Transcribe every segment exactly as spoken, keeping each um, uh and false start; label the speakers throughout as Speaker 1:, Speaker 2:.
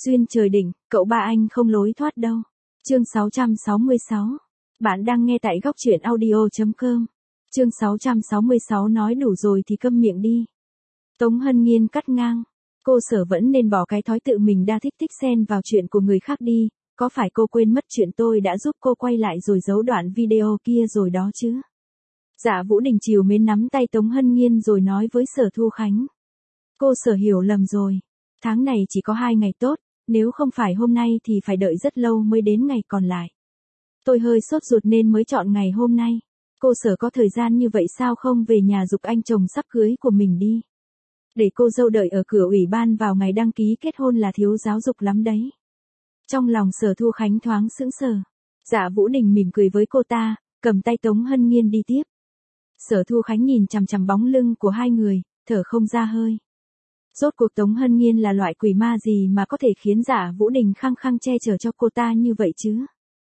Speaker 1: Duyên trời định, cậu ba anh không lối thoát đâu. Chương sáu trăm sáu mươi sáu. Bạn đang nghe tại góc truyện audio chấm com. Chương sáu trăm sáu mươi sáu nói đủ rồi thì câm miệng đi. Tống Hân Nghiên cắt ngang. Cô Sở vẫn nên bỏ cái thói tự mình đa thích tích xen vào chuyện của người khác đi. Có phải cô quên mất chuyện tôi đã giúp cô quay lại rồi giấu đoạn video kia rồi đó chứ? Dạ Vũ Đình chiều mến nắm tay Tống Hân Nghiên rồi nói với Sở Thu Khánh. Cô Sở hiểu lầm rồi. Tháng này chỉ có hai ngày tốt, nếu không phải hôm nay thì phải đợi rất lâu mới đến ngày còn lại. Tôi hơi sốt ruột nên mới chọn ngày hôm nay. Cô Sở có thời gian như vậy sao không về nhà giục anh chồng sắp cưới của mình đi. Để cô dâu đợi ở cửa ủy ban vào ngày đăng ký kết hôn là thiếu giáo dục lắm đấy. Trong lòng Sở Thu Khánh thoáng sững sờ. Dạ Vũ Đình mỉm cười với cô ta, cầm tay Tống Hân Nghiên đi tiếp. Sở Thu Khánh nhìn chằm chằm bóng lưng của hai người, thở không ra hơi. Rốt cuộc Tống Hân Nghiên là loại quỷ ma gì mà có thể khiến Dạ Vũ Đình khăng khăng che chở cho cô ta như vậy chứ?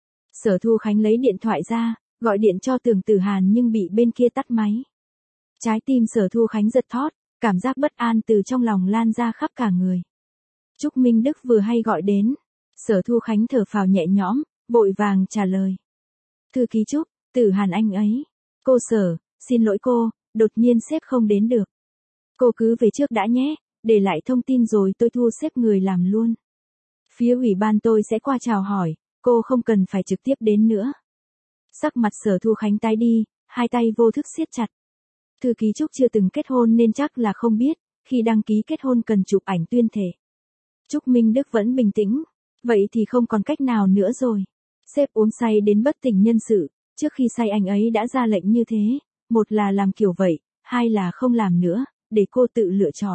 Speaker 1: Sở Thu Khánh lấy điện thoại ra, gọi điện cho Tưởng Tử Hàn nhưng bị bên kia tắt máy. Trái tim Sở Thu Khánh giật thót, cảm giác bất an từ trong lòng lan ra khắp cả người. Trúc Minh Đức vừa hay gọi đến. Sở Thu Khánh thở phào nhẹ nhõm, vội vàng trả lời. Thư ký Trúc, Tử Hàn anh ấy. Cô Sở, xin lỗi cô, đột nhiên sếp không đến được. Cô cứ về trước đã nhé, để lại thông tin rồi tôi thu xếp người làm luôn. Phía ủy ban tôi sẽ qua chào hỏi, cô không cần phải trực tiếp đến nữa. Sắc mặt Sở Thu Khánh tái đi, hai tay vô thức siết chặt. Thư ký Trúc chưa từng kết hôn nên chắc là không biết, khi đăng ký kết hôn cần chụp ảnh tuyên thể. Trúc Minh Đức vẫn bình tĩnh. Vậy thì không còn cách nào nữa rồi. Sếp uống say đến bất tỉnh nhân sự, trước khi say anh ấy đã ra lệnh như thế, một là làm kiểu vậy, hai là không làm nữa, để cô tự lựa chọn.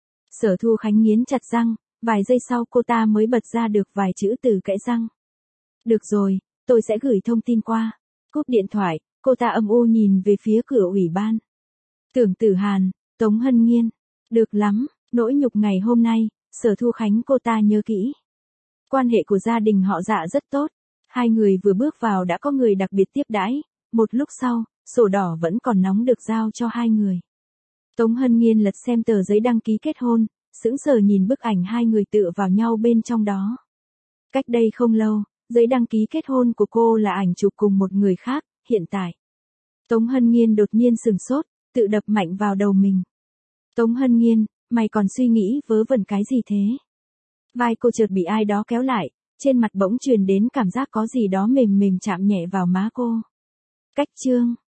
Speaker 1: Sở Thu Khánh nghiến chặt răng, vài giây sau cô ta mới bật ra được vài chữ từ kẽ răng. Được rồi, tôi sẽ gửi thông tin qua. Cúp điện thoại, cô ta âm u nhìn về phía cửa ủy ban. Tưởng Tử Hàn, Tống Hân Nghiên. Được lắm, nỗi nhục ngày hôm nay, Sở Thu Khánh cô ta nhớ kỹ. Quan hệ của gia đình họ Dạ rất tốt. Hai người vừa bước vào đã có người đặc biệt tiếp đãi. Một lúc sau, sổ đỏ vẫn còn nóng được giao cho hai người. Tống Hân Nghiên lật xem tờ giấy đăng ký kết hôn, sững sờ nhìn bức ảnh hai người tựa vào nhau bên trong đó. Cách đây không lâu, giấy đăng ký kết hôn của cô là ảnh chụp cùng một người khác, hiện tại. Tống Hân Nghiên đột nhiên sừng sốt, tự đập mạnh vào đầu mình. Tống Hân Nghiên, mày còn suy nghĩ vớ vẩn cái gì thế? Vai cô chợt bị ai đó kéo lại, trên mặt bỗng truyền đến cảm giác có gì đó mềm mềm chạm nhẹ vào má cô. Cách chương